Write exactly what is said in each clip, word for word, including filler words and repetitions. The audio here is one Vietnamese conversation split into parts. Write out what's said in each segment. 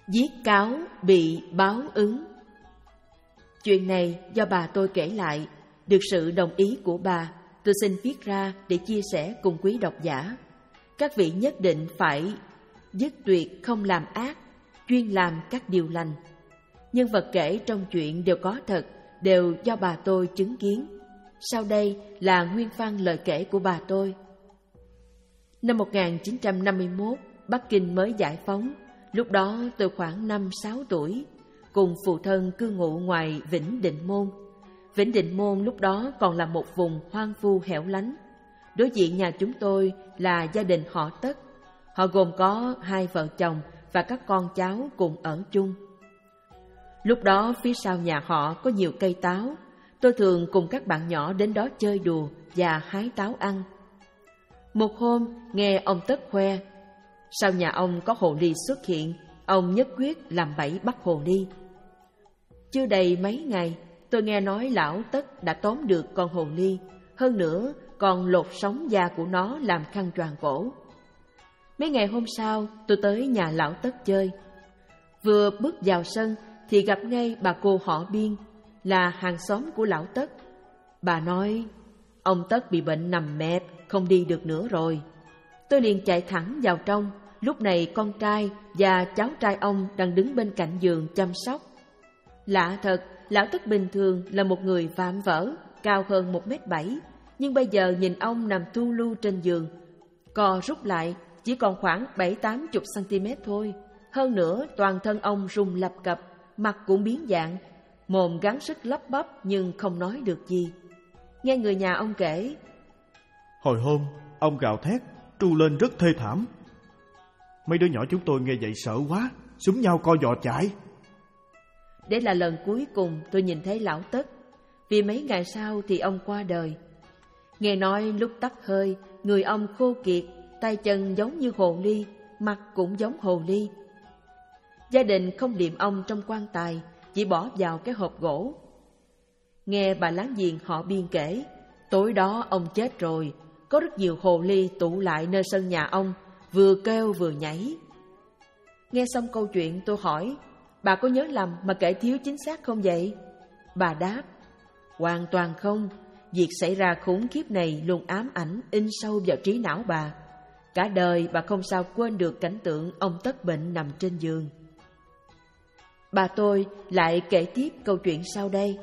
Viết cáo bị báo ứng. Chuyện này do bà tôi kể lại, được sự đồng ý của bà, tôi xin viết ra để chia sẻ cùng quý độc giả. Các vị nhất định phải dứt tuyệt không làm ác, chuyên làm các điều lành. Nhân vật kể trong chuyện đều có thật, đều do bà tôi chứng kiến. Sau đây là nguyên văn lời kể của bà tôi. Năm một nghìn chín trăm năm mươi mốt, Bắc Kinh mới giải phóng. Lúc đó tôi khoảng năm sáu tuổi, cùng phụ thân cư ngụ ngoài Vĩnh Định Môn. Vĩnh Định Môn lúc đó còn là một vùng hoang vu hẻo lánh. Đối diện nhà chúng tôi là gia đình họ Tất. Họ gồm có hai vợ chồng và các con cháu cùng ở chung. Lúc đó phía sau nhà họ có nhiều cây táo. Tôi thường cùng các bạn nhỏ đến đó chơi đùa và hái táo ăn. Một hôm nghe ông Tất khoe, sau nhà ông có hồ ly xuất hiện, ông nhất quyết làm bẫy bắt hồ ly. Chưa đầy mấy ngày, tôi nghe nói lão Tất đã tóm được con hồ ly, hơn nữa còn lột sống da của nó làm khăn choàng cổ. Mấy ngày hôm sau, tôi tới nhà lão Tất chơi. Vừa bước vào sân thì gặp ngay bà cô họ Biên, là hàng xóm của lão Tất. Bà nói, ông Tất bị bệnh nằm mẹp, không đi được nữa rồi. Tôi liền chạy thẳng vào trong. Lúc này con trai và cháu trai ông đang đứng bên cạnh giường chăm sóc. Lạ thật, lão Tất bình thường là một người vạm vỡ, cao hơn một mét bảy, nhưng bây giờ nhìn ông nằm tu lu trên giường, co rút lại chỉ còn khoảng bảy tám chục cm thôi. Hơn nữa toàn thân ông rung lập cập, mặt cũng biến dạng, mồm gắng sức lắp bắp nhưng không nói được gì. Nghe người nhà ông kể, hồi hôm ông gào thét, tru lên rất thê thảm. Mấy đứa nhỏ chúng tôi nghe vậy sợ quá, xúm nhau co giò chạy. Đây là lần cuối cùng tôi nhìn thấy lão Tất, vì mấy ngày sau thì ông qua đời. Nghe nói lúc tắt hơi, người ông khô kiệt, tay chân giống như hồ ly, mặt cũng giống hồ ly. Gia đình không liệm ông trong quan tài, chỉ bỏ vào cái hộp gỗ. Nghe bà láng giềng họ Biên kể, tối đó ông chết rồi, có rất nhiều hồ ly tụ lại nơi sân nhà ông, vừa kêu vừa nhảy. Nghe xong câu chuyện tôi hỏi, bà có nhớ lầm mà kể thiếu chính xác không vậy? Bà đáp, hoàn toàn không. Việc xảy ra khủng khiếp này luôn ám ảnh in sâu vào trí não bà. Cả đời bà không sao quên được cảnh tượng ông Tất bệnh nằm trên giường. Bà tôi lại kể tiếp câu chuyện sau đây.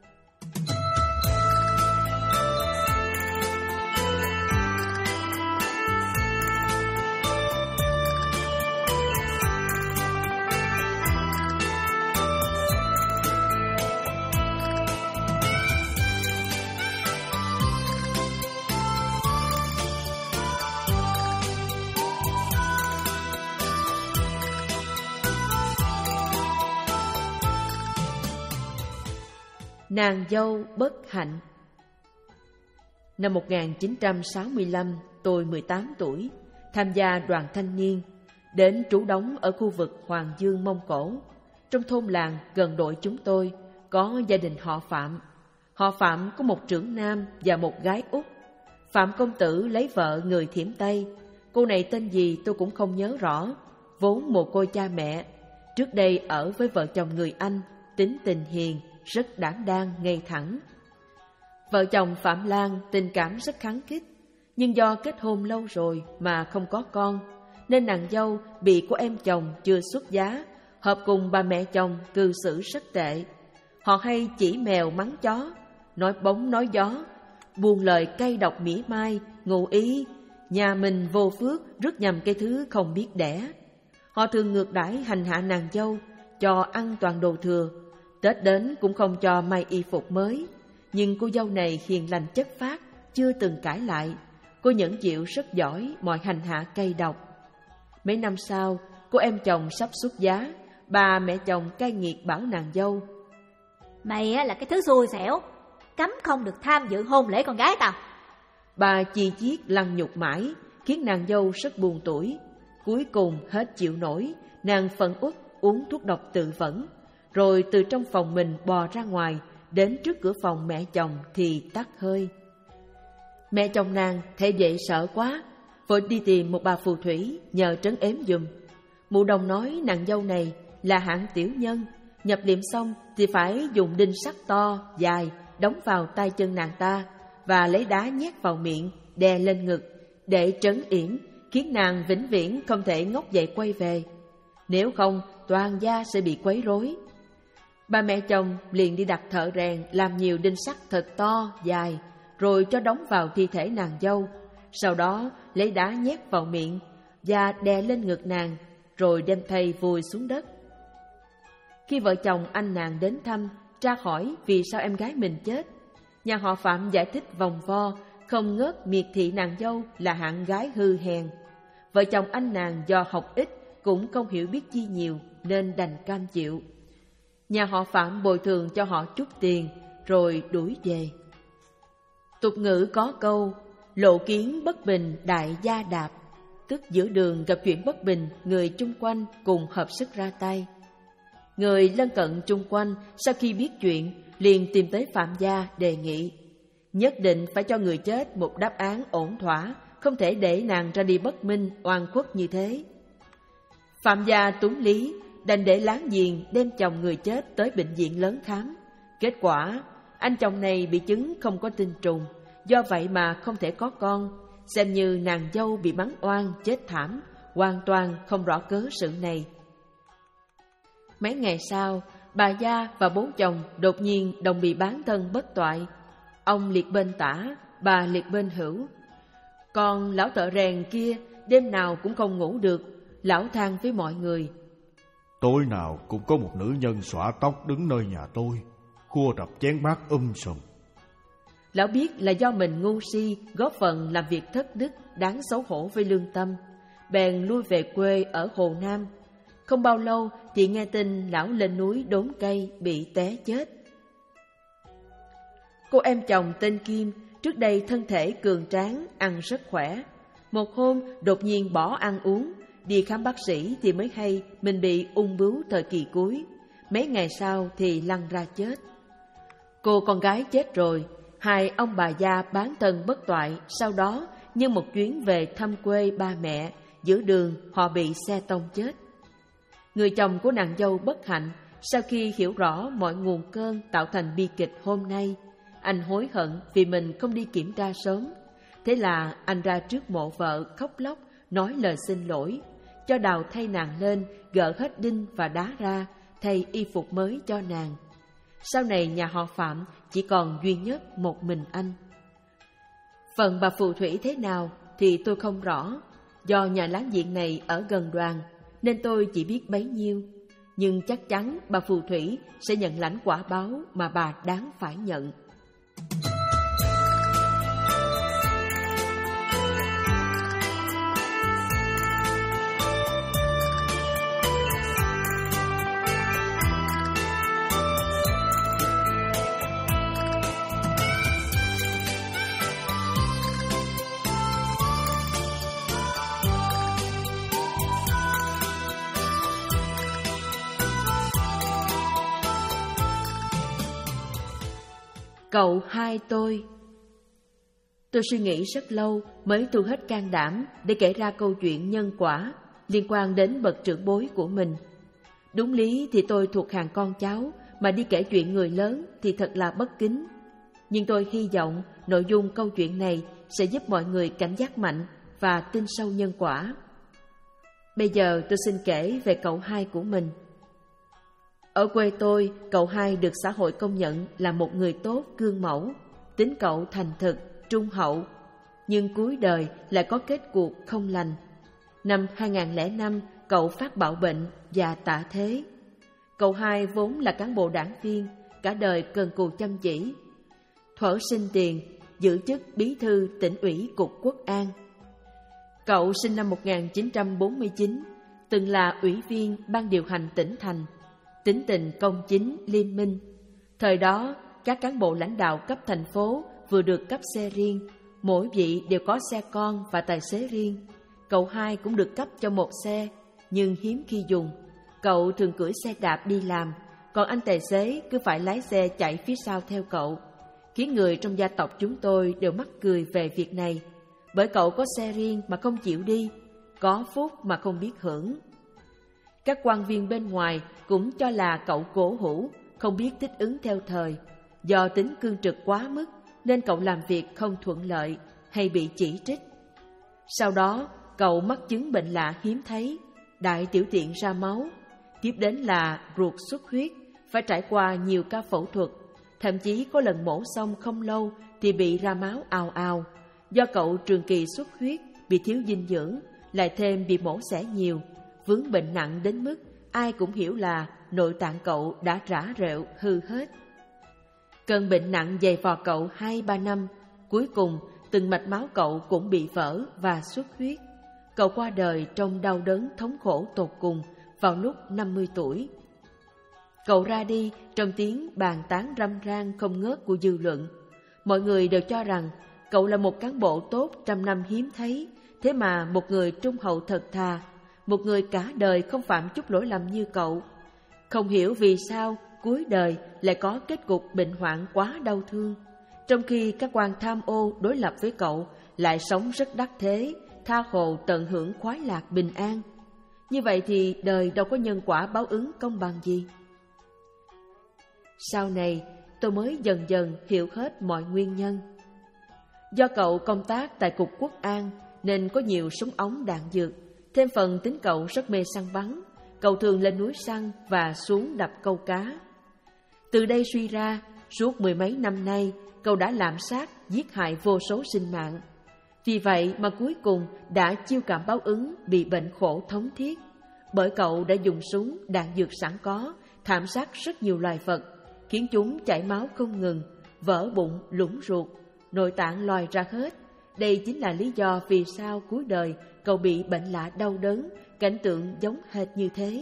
Nàng dâu bất hạnh. Năm một nghìn chín trăm sáu mươi lăm, tôi mười tám tuổi, tham gia đoàn thanh niên, đến trú đóng ở khu vực Hoàng Dương, Mông Cổ. Trong thôn làng gần đội chúng tôi, có gia đình họ Phạm. Họ Phạm có một trưởng nam và một gái út. Phạm công tử lấy vợ người Thiểm Tây. Cô này tên gì tôi cũng không nhớ rõ, vốn mồ côi cha mẹ. Trước đây ở với vợ chồng người Anh, tính tình hiền, rất đảm đang, ngây thẳng. Vợ chồng Phạm Lan tình cảm rất khăng khít, nhưng do kết hôn lâu rồi mà không có con, nên nàng dâu bị cô em chồng chưa xuất giá, hợp cùng bà mẹ chồng cư xử rất tệ. Họ hay chỉ mèo mắng chó, nói bóng nói gió, buông lời cay độc mỉa mai, ngụ ý nhà mình vô phước, rước nhầm cái thứ không biết đẻ. Họ thường ngược đãi hành hạ nàng dâu, cho ăn toàn đồ thừa. Tết đến cũng không cho may y phục mới. Nhưng cô dâu này hiền lành chất phác, chưa từng cãi lại. Cô nhẫn chịu rất giỏi mọi hành hạ cay độc. Mấy năm sau, cô em chồng sắp xuất giá, bà mẹ chồng cay nghiệt bảo nàng dâu, mày là cái thứ xui xẻo, cấm không được tham dự hôn lễ con gái tao. Bà chi chiết lăng nhục mãi, khiến nàng dâu rất buồn tủi. Cuối cùng hết chịu nổi, nàng phẫn uất uống thuốc độc tự vẫn, rồi từ trong phòng mình bò ra ngoài, đến trước cửa phòng mẹ chồng thì tắt hơi. Mẹ chồng nàng thấy vậy sợ quá, vội đi tìm một bà phù thủy nhờ trấn ếm giùm. Mụ đồng nói nàng dâu này là hạng tiểu nhân, nhập liệm xong thì phải dùng đinh sắt to, dài, đóng vào tay chân nàng ta và lấy đá nhét vào miệng, đè lên ngực để trấn yểm, khiến nàng vĩnh viễn không thể ngóc dậy quay về. Nếu không, toàn gia sẽ bị quấy rối. Ba mẹ chồng liền đi đặt thợ rèn làm nhiều đinh sắt thật to, dài, rồi cho đóng vào thi thể nàng dâu. Sau đó lấy đá nhét vào miệng và đè lên ngực nàng, rồi đem thây vùi xuống đất. Khi vợ chồng anh nàng đến thăm, tra hỏi vì sao em gái mình chết, nhà họ Phạm giải thích vòng vo, không ngớt miệt thị nàng dâu là hạng gái hư hèn. Vợ chồng anh nàng do học ít cũng không hiểu biết chi nhiều nên đành cam chịu. Nhà họ Phạm bồi thường cho họ chút tiền rồi đuổi về. Tục ngữ có câu lộ kiến bất bình đại gia đạp, tức giữa đường gặp chuyện bất bình, người chung quanh cùng hợp sức ra tay. Người lân cận chung quanh sau khi biết chuyện liền tìm tới Phạm gia đề nghị nhất định phải cho người chết một đáp án ổn thỏa, không thể để nàng ra đi bất minh oan khuất như thế. Phạm gia túng lý, đành để láng giềng đem chồng người chết tới bệnh viện lớn khám. Kết quả anh chồng này bị chứng không có tinh trùng, do vậy mà không thể có con, xem như nàng dâu bị bắn oan chết thảm, hoàn toàn không rõ cớ sự này. Mấy ngày sau, bà gia và bốn chồng đột nhiên đồng bị bán thân bất toại. Ông liệt bên tả, bà liệt bên hữu. Còn lão thợ rèn kia đêm nào cũng không ngủ được, lão than với mọi người: tối nào cũng có một nữ nhân xõa tóc đứng nơi nhà tôi, khua đập chén bát um sùm. Lão biết là do mình ngu si, góp phần làm việc thất đức đáng xấu hổ với lương tâm, bèn lui về quê ở Hồ Nam. Không bao lâu thì nghe tin lão lên núi đốn cây bị té chết. Cô em chồng tên Kim trước đây thân thể cường tráng, ăn rất khỏe. Một hôm đột nhiên bỏ ăn uống, đi khám bác sĩ thì mới hay mình bị ung bướu thời kỳ cuối. Mấy ngày sau thì lăn ra chết. Cô con gái chết rồi, hai ông bà gia bán thân bất toại. Sau đó nhân một chuyến về thăm quê ba mẹ, giữa đường họ bị xe tông chết. Người chồng của nàng dâu bất hạnh, sau khi hiểu rõ mọi nguồn cơn tạo thành bi kịch hôm nay, anh hối hận vì mình không đi kiểm tra sớm. Thế là anh ra trước mộ vợ khóc lóc nói lời xin lỗi, cho đào thay nàng lên, gỡ hết đinh và đá ra, thay y phục mới cho nàng. Sau này nhà họ Phạm chỉ còn duy nhất một mình anh. Phần bà phù thủy thế nào thì tôi không rõ, do nhà láng giềng này ở gần đoàn nên tôi chỉ biết bấy nhiêu. Nhưng chắc chắn bà phù thủy sẽ nhận lãnh quả báo mà bà đáng phải nhận. Cậu hai tôi. Tôi suy nghĩ rất lâu mới thu hết can đảm để kể ra câu chuyện nhân quả liên quan đến bậc trưởng bối của mình. Đúng lý thì tôi thuộc hàng con cháu, mà đi kể chuyện người lớn thì thật là bất kính. Nhưng tôi hy vọng nội dung câu chuyện này sẽ giúp mọi người cảnh giác mạnh và tin sâu nhân quả. Bây giờ tôi xin kể về cậu hai của mình. Ở quê tôi, cậu hai được xã hội công nhận là một người tốt, gương mẫu. Tính cậu thành thực, trung hậu, nhưng cuối đời lại có kết cuộc không lành. Năm hai không không năm, cậu phát bạo bệnh và tạ thế. Cậu hai vốn là cán bộ đảng viên, cả đời cần cù chăm chỉ. Thuở sinh tiền, giữ chức bí thư tỉnh ủy cục Quốc an. Cậu sinh năm một nghìn chín trăm bốn mươi chín, từng là ủy viên ban điều hành tỉnh thành. Tính tình công chính, liêm minh. Thời đó, các cán bộ lãnh đạo cấp thành phố vừa được cấp xe riêng, mỗi vị đều có xe con và tài xế riêng. Cậu hai cũng được cấp cho một xe, nhưng hiếm khi dùng. Cậu thường cưỡi xe đạp đi làm, còn anh tài xế cứ phải lái xe chạy phía sau theo cậu, khiến người trong gia tộc chúng tôi đều mắc cười về việc này. Bởi cậu có xe riêng mà không chịu đi, có phúc mà không biết hưởng. Các quan viên bên ngoài cũng cho là cậu cổ hủ, không biết thích ứng theo thời. Do tính cương trực quá mức nên cậu làm việc không thuận lợi hay bị chỉ trích. Sau đó, cậu mắc chứng bệnh lạ hiếm thấy, đại tiểu tiện ra máu. Tiếp đến là ruột xuất huyết, phải trải qua nhiều ca phẫu thuật. Thậm chí có lần mổ xong không lâu thì bị ra máu ào ào. Do cậu trường kỳ xuất huyết, bị thiếu dinh dưỡng, lại thêm bị mổ xẻ nhiều, vướng bệnh nặng đến mức ai cũng hiểu là nội tạng cậu đã rã rệu hư hết. Cơn bệnh nặng dày vò cậu hai ba năm, cuối cùng từng mạch máu cậu cũng bị vỡ và xuất huyết. Cậu qua đời trong đau đớn thống khổ tột cùng vào lúc năm mươi tuổi. Cậu ra đi trong tiếng bàn tán râm ran không ngớt của dư luận. Mọi người đều cho rằng cậu là một cán bộ tốt trăm năm hiếm thấy, thế mà một người trung hậu thật thà, một người cả đời không phạm chút lỗi lầm như cậu. Không hiểu vì sao cuối đời lại có kết cục bệnh hoạn quá đau thương, trong khi các quan tham ô đối lập với cậu lại sống rất đắc thế, tha hồ tận hưởng khoái lạc bình an. Như vậy thì đời đâu có nhân quả báo ứng công bằng gì. Sau này tôi mới dần dần hiểu hết mọi nguyên nhân. Do cậu công tác tại Cục Quốc an nên có nhiều súng ống đạn dược, thêm phần tính cậu rất mê săn bắn. Cậu thường lên núi săn và xuống đập câu cá. Từ đây suy ra, suốt mười mấy năm nay, cậu đã lạm sát, giết hại vô số sinh mạng. Vì vậy mà cuối cùng đã chiêu cảm báo ứng bị bệnh khổ thống thiết. Bởi cậu đã dùng súng, đạn dược sẵn có, thảm sát rất nhiều loài vật, khiến chúng chảy máu không ngừng, vỡ bụng, lũng ruột, nội tạng lòi ra hết. Đây chính là lý do vì sao cuối đời cậu bị bệnh lạ đau đớn, cảnh tượng giống hệt như thế.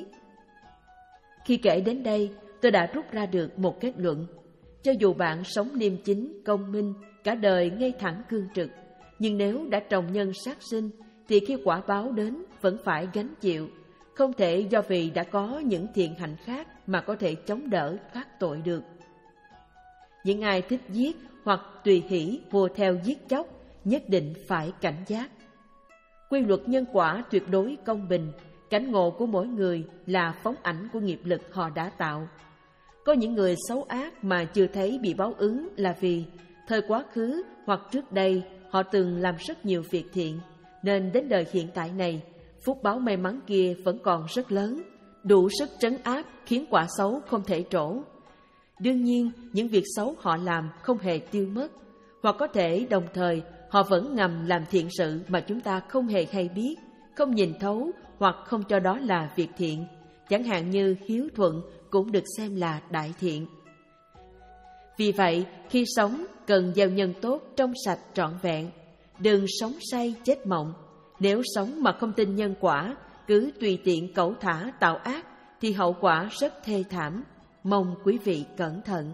Khi kể đến đây, tôi đã rút ra được một kết luận. Cho dù bạn sống liêm chính, công minh, cả đời ngay thẳng cương trực, nhưng nếu đã trồng nhân sát sinh, thì khi quả báo đến vẫn phải gánh chịu. Không thể do vì đã có những thiện hạnh khác mà có thể chống đỡ thoát tội được. Những ai thích giết hoặc tùy hỷ hùa theo giết chóc, nhất định phải cảnh giác. Quy luật nhân quả tuyệt đối công bình, cảnh ngộ của mỗi người là phóng ảnh của nghiệp lực họ đã tạo. Có những người xấu ác mà chưa thấy bị báo ứng là vì thời quá khứ hoặc trước đây họ từng làm rất nhiều việc thiện, nên đến đời hiện tại này, phúc báo may mắn kia vẫn còn rất lớn, đủ sức trấn áp khiến quả xấu không thể trổ. Đương nhiên, những việc xấu họ làm không hề tiêu mất, hoặc có thể đồng thời họ vẫn ngầm làm thiện sự mà chúng ta không hề hay biết, không nhìn thấu hoặc không cho đó là việc thiện. Chẳng hạn như hiếu thuận cũng được xem là đại thiện. Vì vậy, khi sống cần gieo nhân tốt trong sạch trọn vẹn, đừng sống say chết mộng. Nếu sống mà không tin nhân quả, cứ tùy tiện cẩu thả tạo ác thì hậu quả rất thê thảm. Mong quý vị cẩn thận.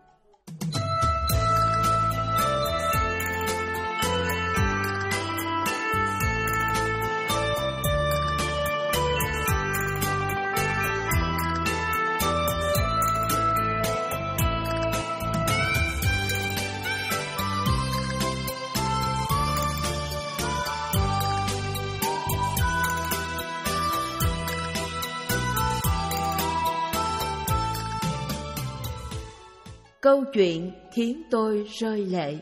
Câu chuyện khiến tôi rơi lệ.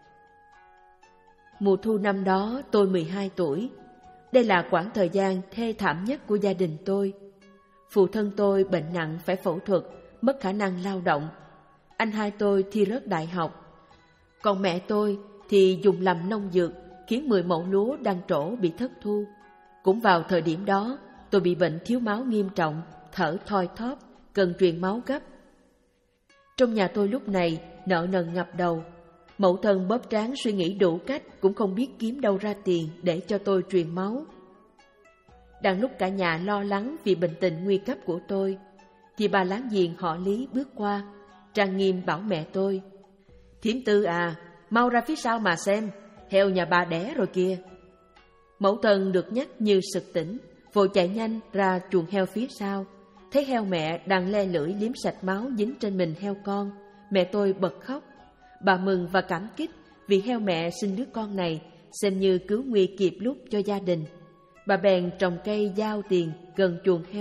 Mùa thu năm đó tôi mười hai tuổi. Đây là quãng thời gian thê thảm nhất của gia đình tôi. Phụ thân tôi bệnh nặng phải phẫu thuật, mất khả năng lao động. Anh hai tôi thi rớt đại học. Còn mẹ tôi thì dùng lầm nông dược, khiến mười mẫu lúa đang trổ bị thất thu. Cũng vào thời điểm đó, tôi bị bệnh thiếu máu nghiêm trọng, thở thoi thóp, cần truyền máu gấp. Trong nhà tôi lúc này nợ nần ngập đầu. Mẫu thân bóp trán suy nghĩ đủ cách cũng không biết kiếm đâu ra tiền để cho tôi truyền máu. Đang lúc cả nhà lo lắng vì bệnh tình nguy cấp của tôi, thì bà láng giềng họ Lý bước qua, trang nghiêm bảo mẹ tôi: "Thiểm Tư à, mau ra phía sau mà xem, heo nhà bà đẻ rồi kìa." Mẫu thân được nhắc như sực tỉnh, vội chạy nhanh ra chuồng heo phía sau. Thấy heo mẹ đang le lưỡi liếm sạch máu dính trên mình heo con, mẹ tôi bật khóc. Bà mừng và cảm kích vì heo mẹ sinh đứa con này, xem như cứu nguy kịp lúc cho gia đình. Bà bèn trồng cây giao tiền gần chuồng heo,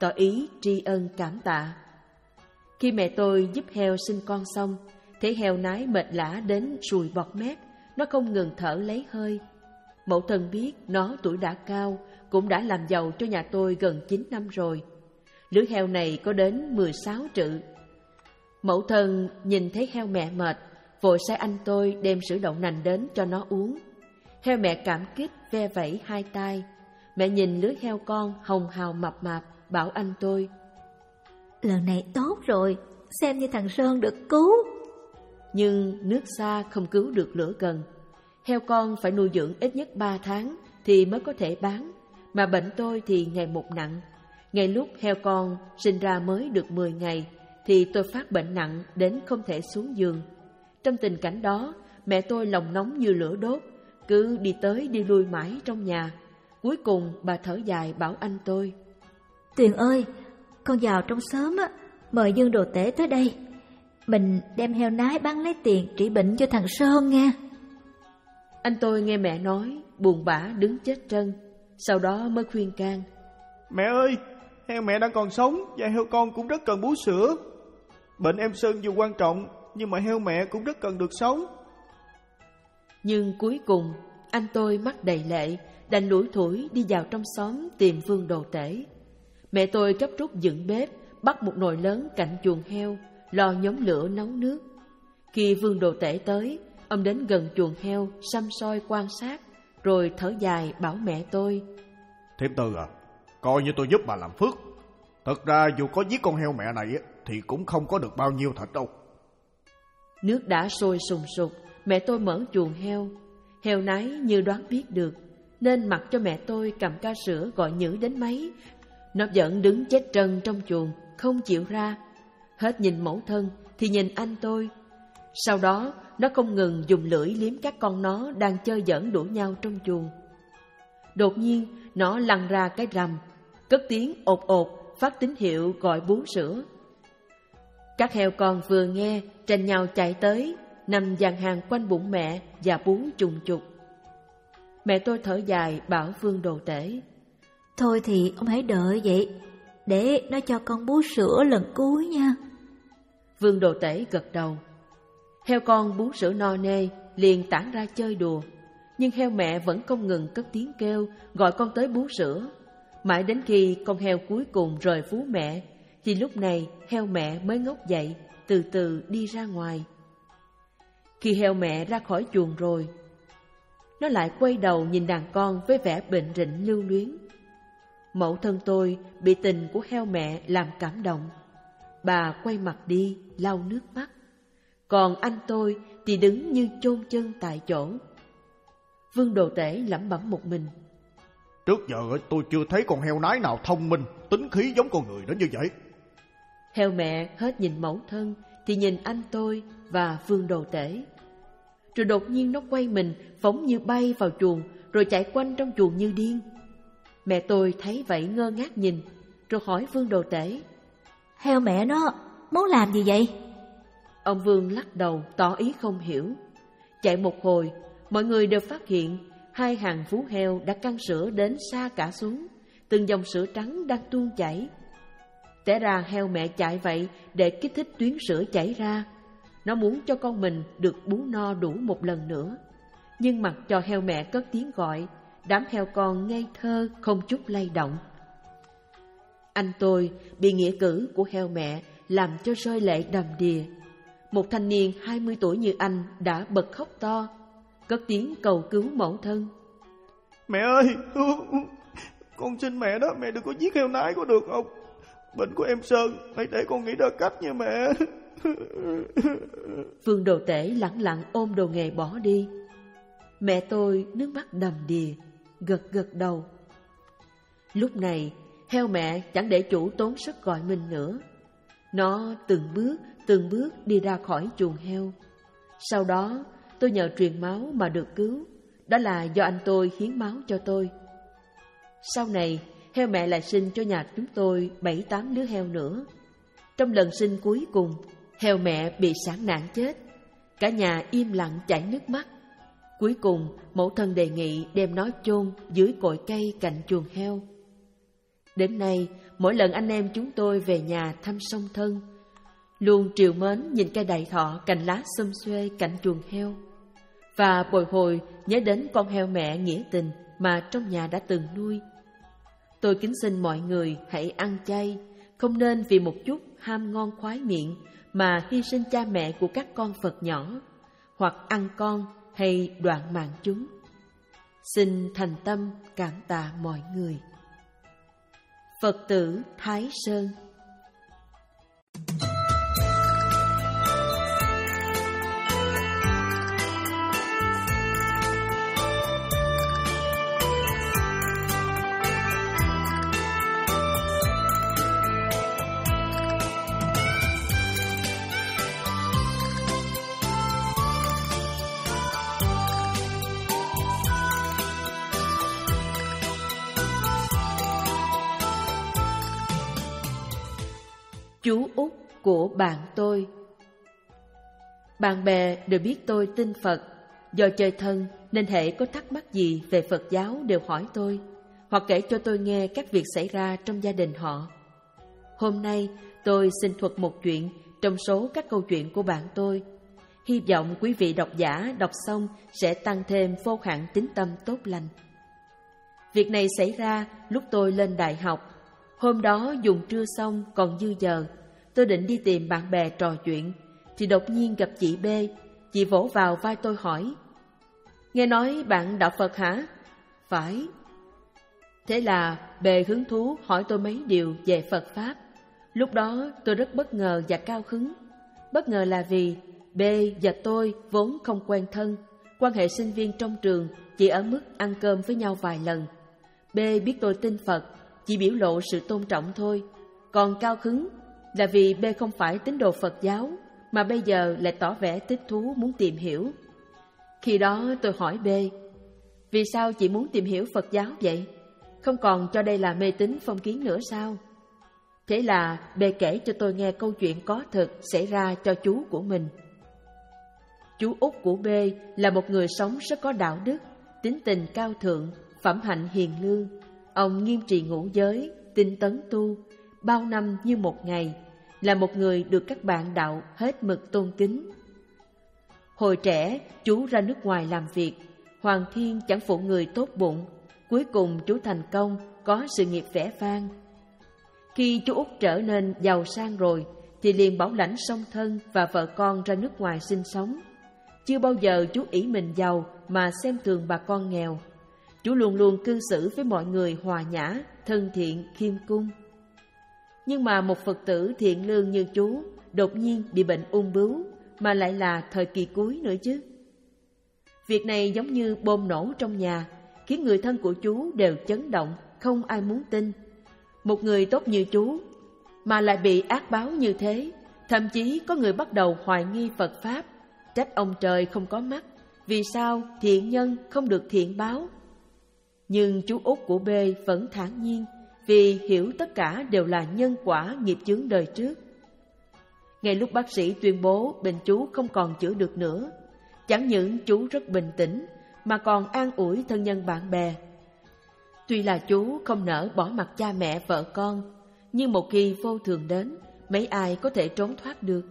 tỏ ý tri ân cảm tạ. Khi mẹ tôi giúp heo sinh con xong, thấy heo nái mệt lả đến sùi bọt mép, nó không ngừng thở lấy hơi. Mẫu thân biết nó tuổi đã cao, cũng đã làm giàu cho nhà tôi gần chín năm rồi. Lứa heo này có đến mười sáu trự. Mẫu thân nhìn thấy heo mẹ mệt, vội sai anh tôi đem sữa đậu nành đến cho nó uống. Heo mẹ cảm kích ve vẫy hai tay. Mẹ nhìn lứa heo con hồng hào mập mạp, bảo anh tôi: Lần này tốt rồi, xem như thằng Sơn được cứu. Nhưng nước xa không cứu được lửa gần. Heo con phải nuôi dưỡng ít nhất ba tháng thì mới có thể bán, mà bệnh tôi thì ngày một nặng. Ngay lúc heo con sinh ra mới được mười ngày thì tôi phát bệnh nặng đến không thể xuống giường. Trong tình cảnh đó, mẹ tôi lòng nóng như lửa đốt, cứ đi tới đi lui mãi trong nhà. Cuối cùng bà thở dài bảo anh tôi: Tuyền ơi, con vào trong xóm á, mời Dương Đồ Tể tới đây. Mình đem heo nái bán lấy tiền trị bệnh cho thằng Sơn nha. Anh tôi nghe mẹ nói, buồn bã đứng chết chân. Sau đó mới khuyên can: Mẹ ơi, heo mẹ đang còn sống và heo con cũng rất cần bú sữa. Bệnh em Sơn dù quan trọng, nhưng mà heo mẹ cũng rất cần được sống. Nhưng cuối cùng, anh tôi mắt đầy lệ, đành lủi thủi đi vào trong xóm tìm Vương Đồ Tể. Mẹ tôi gấp rút dựng bếp, bắt một nồi lớn cạnh chuồng heo, lo nhóm lửa nấu nước. Khi Vương Đồ Tể tới, ông đến gần chuồng heo, săm soi quan sát, rồi thở dài bảo mẹ tôi: Thiếp Tư à, coi như tôi giúp bà làm phước. Thật ra dù có giết con heo mẹ này thì cũng không có được bao nhiêu thịt đâu. Nước đã sôi sùng sục, mẹ tôi mở chuồng heo. Heo nái như đoán biết được, nên mặc cho mẹ tôi cầm ca sữa gọi nhử đến mấy. Nó vẫn đứng chết trân trong chuồng, không chịu ra. Hết nhìn mẫu thân thì nhìn anh tôi. Sau đó nó không ngừng dùng lưỡi liếm các con nó đang chơi giỡn đùa nhau trong chuồng. Đột nhiên nó lăn ra cái rầm, cất tiếng ột ột, phát tín hiệu gọi bú sữa. Các heo con vừa nghe tranh nhau chạy tới, nằm dàn hàng quanh bụng mẹ và bú trùng trục. Mẹ tôi thở dài bảo Vương Đồ Tể: Thôi thì ông hãy đợi vậy, để nó cho con bú sữa lần cuối nha. Vương Đồ Tể gật đầu. Heo con bú sữa no nê liền tản ra chơi đùa, nhưng heo mẹ vẫn không ngừng cất tiếng kêu gọi con tới bú sữa. Mãi đến khi con heo cuối cùng rời vú mẹ thì lúc này heo mẹ mới ngóc dậy, từ từ đi ra ngoài. Khi heo mẹ ra khỏi chuồng rồi, nó lại quay đầu nhìn đàn con với vẻ bệnh rịnh lưu luyến. Mẫu thân tôi bị tình của heo mẹ làm cảm động. Bà quay mặt đi lau nước mắt, còn anh tôi thì đứng như chôn chân tại chỗ. Vương Đồ Tể lẩm bẩm một mình: Trước giờ tôi chưa thấy con heo nái nào thông minh, tính khí giống con người đến như vậy. Heo mẹ hết nhìn mẫu thân thì nhìn anh tôi và Vương Đồ Tể. Rồi đột nhiên nó quay mình phóng như bay vào chuồng, rồi chạy quanh trong chuồng như điên. Mẹ tôi thấy vậy ngơ ngác nhìn, rồi hỏi Vương Đồ Tể: Heo mẹ nó muốn làm gì vậy? Ông Vương lắc đầu tỏ ý không hiểu. Chạy một hồi, mọi người đều phát hiện hai hàng vú heo đã căng sữa đến xa cả xuống, từng dòng sữa trắng đang tuôn chảy. Té ra heo mẹ chạy vậy để kích thích tuyến sữa chảy ra. Nó muốn cho con mình được bú no đủ một lần nữa. Nhưng mặc cho heo mẹ cất tiếng gọi, đám heo con ngây thơ không chút lay động. Anh tôi bị nghĩa cử của heo mẹ làm cho rơi lệ đầm đìa. Một thanh niên hai mươi tuổi như anh đã bật khóc to, cất tiếng cầu cứu mẫu thân: Mẹ ơi, con xin mẹ đó, mẹ đừng có giết heo nái có được không? Bệnh của em Sơn, hãy để con nghĩ ra cách nha mẹ. Vương Đồ Tể lẳng lặng ôm đồ nghề bỏ đi. Mẹ tôi nước mắt đầm đìa, gật gật đầu. Lúc này heo mẹ chẳng để chủ tốn sức gọi mình nữa. Nó từng bước từng bước đi ra khỏi chuồng heo. Sau đó tôi nhờ truyền máu mà được cứu. Đó là do anh tôi hiến máu cho tôi. Sau này heo mẹ lại sinh cho nhà chúng tôi bảy tám đứa heo nữa. Trong lần sinh cuối cùng, heo mẹ bị sản nạn chết. Cả nhà im lặng chảy nước mắt. Cuối cùng mẫu thân đề nghị đem nó chôn dưới cội cây cạnh chuồng heo. Đến nay, mỗi lần anh em chúng tôi về nhà thăm song thân, luôn trìu mến nhìn cây đại thọ cành lá xum xuê cạnh chuồng heo, và bồi hồi nhớ đến con heo mẹ nghĩa tình mà trong nhà đã từng nuôi. Tôi kính xin mọi người hãy ăn chay, không nên vì một chút ham ngon khoái miệng mà hy sinh cha mẹ của các con vật nhỏ, hoặc ăn con hay đoạn mạng chúng. Xin thành tâm cảm tạ mọi người. Phật tử Thái Sơn. Chú út của bạn tôi. Bạn bè đều biết tôi tin Phật. Do chơi thân nên hễ có thắc mắc gì về Phật giáo đều hỏi tôi, hoặc kể cho tôi nghe các việc xảy ra trong gia đình họ. Hôm nay tôi xin thuật một chuyện trong số các câu chuyện của bạn tôi. Hy vọng quý vị độc giả đọc xong sẽ tăng thêm vô hạn tín tâm tốt lành. Việc này xảy ra lúc tôi lên đại học. Hôm đó dùng trưa xong còn dư giờ, tôi định đi tìm bạn bè trò chuyện, thì đột nhiên gặp chị B. Chị vỗ vào vai tôi hỏi: "Nghe nói bạn đạo Phật hả?" "Phải." Thế là B hứng thú hỏi tôi mấy điều về Phật Pháp. Lúc đó tôi rất bất ngờ và cao hứng. Bất ngờ là vì B và tôi vốn không quen thân, quan hệ sinh viên trong trường chỉ ở mức ăn cơm với nhau vài lần. B biết tôi tin Phật, chỉ biểu lộ sự tôn trọng thôi. Còn cao hứng là vì B không phải tín đồ Phật giáo, mà bây giờ lại tỏ vẻ thích thú muốn tìm hiểu. Khi đó tôi hỏi B: "Vì sao chị muốn tìm hiểu Phật giáo vậy? Không còn cho đây là mê tín phong kiến nữa sao?" Thế là B kể cho tôi nghe câu chuyện có thực xảy ra cho chú của mình. Chú út của B là một người sống rất có đạo đức, tính tình cao thượng, phẩm hạnh hiền lương. Ông nghiêm trì ngũ giới, tinh tấn tu, bao năm như một ngày, là một người được các bạn đạo hết mực tôn kính. Hồi trẻ, chú ra nước ngoài làm việc, Hoàng Thiên chẳng phụ người tốt bụng. Cuối cùng chú thành công, có sự nghiệp vẻ vang. Khi chú út trở nên giàu sang rồi, thì liền bảo lãnh song thân và vợ con ra nước ngoài sinh sống. Chưa bao giờ chú ỷ mình giàu mà xem thường bà con nghèo. Chú luôn luôn cư xử với mọi người hòa nhã, thân thiện, khiêm cung. Nhưng mà một Phật tử thiện lương như chú đột nhiên bị bệnh ung bướu, mà lại là thời kỳ cuối nữa chứ. Việc này giống như bom nổ trong nhà, khiến người thân của chú đều chấn động, không ai muốn tin. Một người tốt như chú mà lại bị ác báo như thế, thậm chí có người bắt đầu hoài nghi Phật Pháp, trách ông trời không có mắt, vì sao thiện nhân không được thiện báo. Nhưng chú út của B vẫn thản nhiên, vì hiểu tất cả đều là nhân quả nghiệp chướng đời trước. Ngay lúc bác sĩ tuyên bố bệnh chú không còn chữa được nữa, chẳng những chú rất bình tĩnh mà còn an ủi thân nhân bạn bè. Tuy là chú không nỡ bỏ mặc cha mẹ vợ con, nhưng một khi vô thường đến, mấy ai có thể trốn thoát được.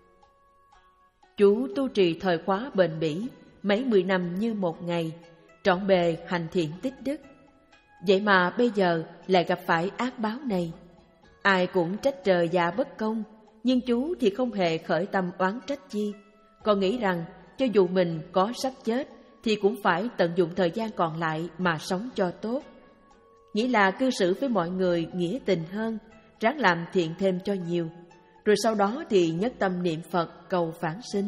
Chú tu trì thời khóa bền bỉ, mấy mười năm như một ngày, trọn bề hành thiện tích đức. Vậy mà bây giờ lại gặp phải ác báo này. Ai cũng trách trời dạ bất công, nhưng chú thì không hề khởi tâm oán trách chi, còn nghĩ rằng cho dù mình có sắp chết thì cũng phải tận dụng thời gian còn lại mà sống cho tốt. Nghĩ là cư xử với mọi người nghĩa tình hơn, ráng làm thiện thêm cho nhiều, rồi sau đó thì nhất tâm niệm Phật cầu vãng sinh.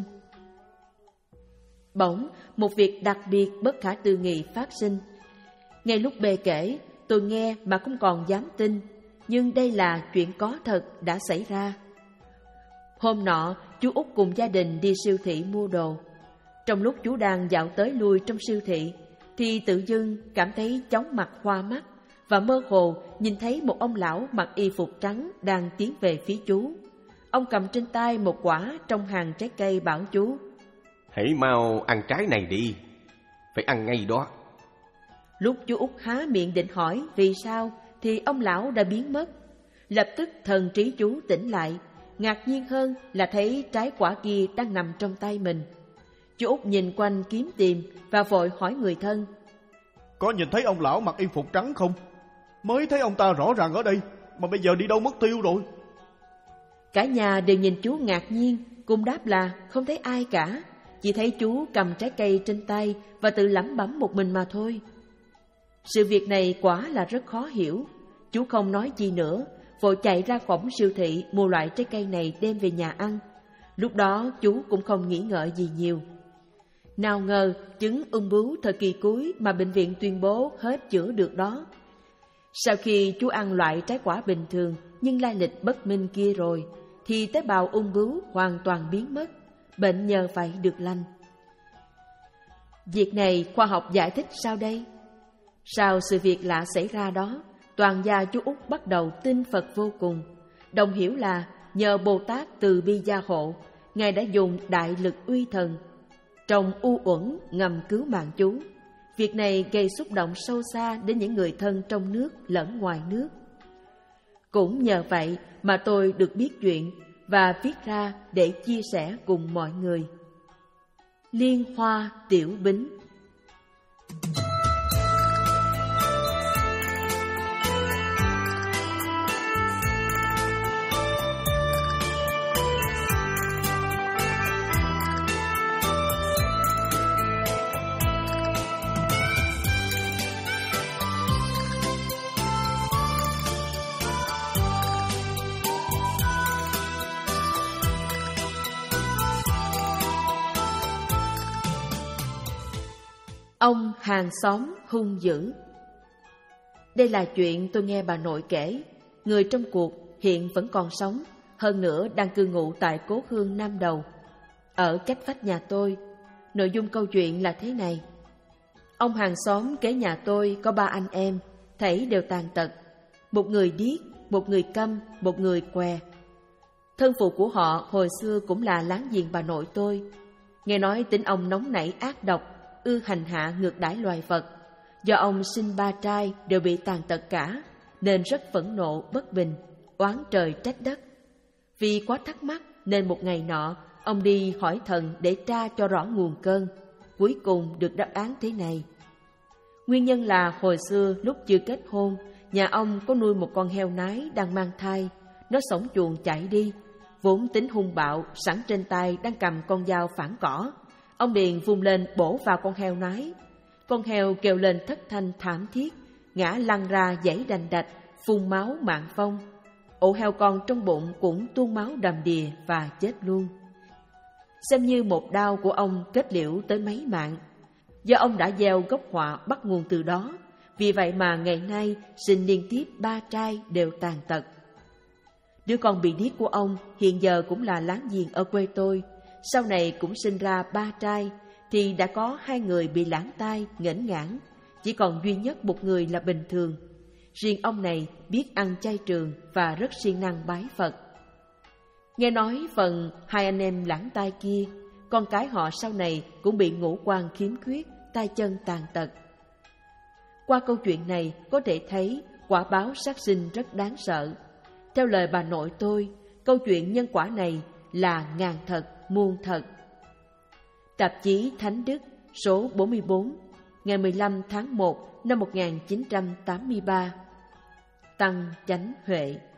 Bỗng, một việc đặc biệt bất khả tư nghị phát sinh. Ngay lúc B kể, tôi nghe mà không còn dám tin, nhưng đây là chuyện có thật đã xảy ra. Hôm nọ, chú út cùng gia đình đi siêu thị mua đồ. Trong lúc chú đang dạo tới lui trong siêu thị, thì tự dưng cảm thấy chóng mặt hoa mắt, và mơ hồ nhìn thấy một ông lão mặc y phục trắng đang tiến về phía chú. Ông cầm trên tay một quả trong hàng trái cây bảo chú: "Hãy mau ăn trái này đi, phải ăn ngay đó." Lúc chú út há miệng định hỏi vì sao, thì ông lão đã biến mất. Lập tức thần trí chú tỉnh lại, ngạc nhiên hơn là thấy trái quả kia đang nằm trong tay mình. Chú Út nhìn quanh kiếm tìm và vội hỏi người thân: Có nhìn thấy ông lão mặc y phục trắng không? Mới thấy ông ta rõ ràng ở đây, mà bây giờ đi đâu mất tiêu rồi? Cả nhà đều nhìn chú ngạc nhiên, cùng đáp là không thấy ai cả, chỉ thấy chú cầm trái cây trên tay và tự lẩm bẩm một mình mà thôi. Sự việc này quả là rất khó hiểu. Chú không nói gì nữa, vội chạy ra cổng siêu thị mua loại trái cây này đem về nhà ăn. Lúc đó chú cũng không nghĩ ngợi gì nhiều. Nào ngờ chứng ung bướu thời kỳ cuối mà bệnh viện tuyên bố hết chữa được đó. Sau khi chú ăn loại trái quả bình thường nhưng lai lịch bất minh kia rồi, thì tế bào ung bướu hoàn toàn biến mất, bệnh nhờ vậy được lành. Việc này khoa học giải thích sao đây? Sau sự việc lạ xảy ra đó, toàn gia chú Út bắt đầu tin Phật vô cùng, đồng hiểu là nhờ Bồ Tát từ bi gia hộ, Ngài đã dùng đại lực uy thần trong u uẩn ngầm cứu mạng chú. Việc này gây xúc động sâu xa đến những người thân trong nước lẫn ngoài nước. Cũng nhờ vậy mà tôi được biết chuyện và viết ra để chia sẻ cùng mọi người. Liên Hoa Tiểu Bính. Ông hàng xóm hung dữ. Đây là chuyện tôi nghe bà nội kể. Người trong cuộc hiện vẫn còn sống, hơn nữa đang cư ngụ tại cố hương Nam Đầu, ở cách vách nhà tôi. Nội dung câu chuyện là thế này. Ông hàng xóm kế nhà tôi có ba anh em, thảy đều tàn tật. Một người điếc, một người câm, một người què. Thân phụ của họ hồi xưa cũng là láng giềng bà nội tôi. Nghe nói tính ông nóng nảy ác độc, ưa hành hạ ngược đãi loài vật. Do ông sinh ba trai đều bị tàn tật cả, nên rất phẫn nộ bất bình, oán trời trách đất. Vì quá thắc mắc nên một ngày nọ, ông đi hỏi thần để tra cho rõ nguồn cơn. Cuối cùng được đáp án thế này. Nguyên nhân là hồi xưa lúc chưa kết hôn, nhà ông có nuôi một con heo nái đang mang thai. Nó xổng chuồng chạy đi, vốn tính hung bạo, sẵn trên tay đang cầm con dao phản cỏ. Ông liền vung lên bổ vào con heo nái. Con heo kêu lên thất thanh thảm thiết, ngã lăn ra dãy đành đạch, phun máu mạng vong. Ổ heo con trong bụng cũng tuôn máu đầm đìa và chết luôn. Xem như một đao của ông kết liễu tới mấy mạng. Do ông đã gieo gốc họa bắt nguồn từ đó, vì vậy mà ngày nay sinh liên tiếp ba trai đều tàn tật. Đứa con bị điếc của ông hiện giờ cũng là láng giềng ở quê tôi. Sau này cũng sinh ra ba trai, thì đã có hai người bị lãng tai, nghễnh ngãn, chỉ còn duy nhất một người là bình thường. Riêng ông này biết ăn chay trường và rất siêng năng bái Phật. Nghe nói phần hai anh em lãng tai kia, con cái họ sau này cũng bị ngũ quan khiếm khuyết, tay chân tàn tật. Qua câu chuyện này có thể thấy quả báo sát sinh rất đáng sợ. Theo lời bà nội tôi, câu chuyện nhân quả này là ngàn thật muôn thật. Tạp chí Thánh Đức số bốn mươi bốn, ngày mười lăm tháng một năm một nghìn chín trăm tám mươi ba. Tăng Chánh Huệ.